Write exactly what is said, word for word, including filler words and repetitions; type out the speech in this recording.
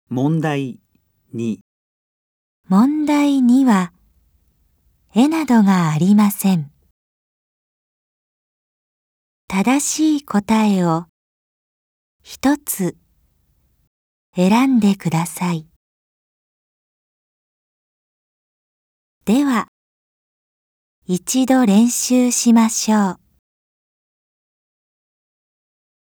問題に。 問題には、絵などがありません。正しい答えを一つ選んでください。では、一度練習しましょう。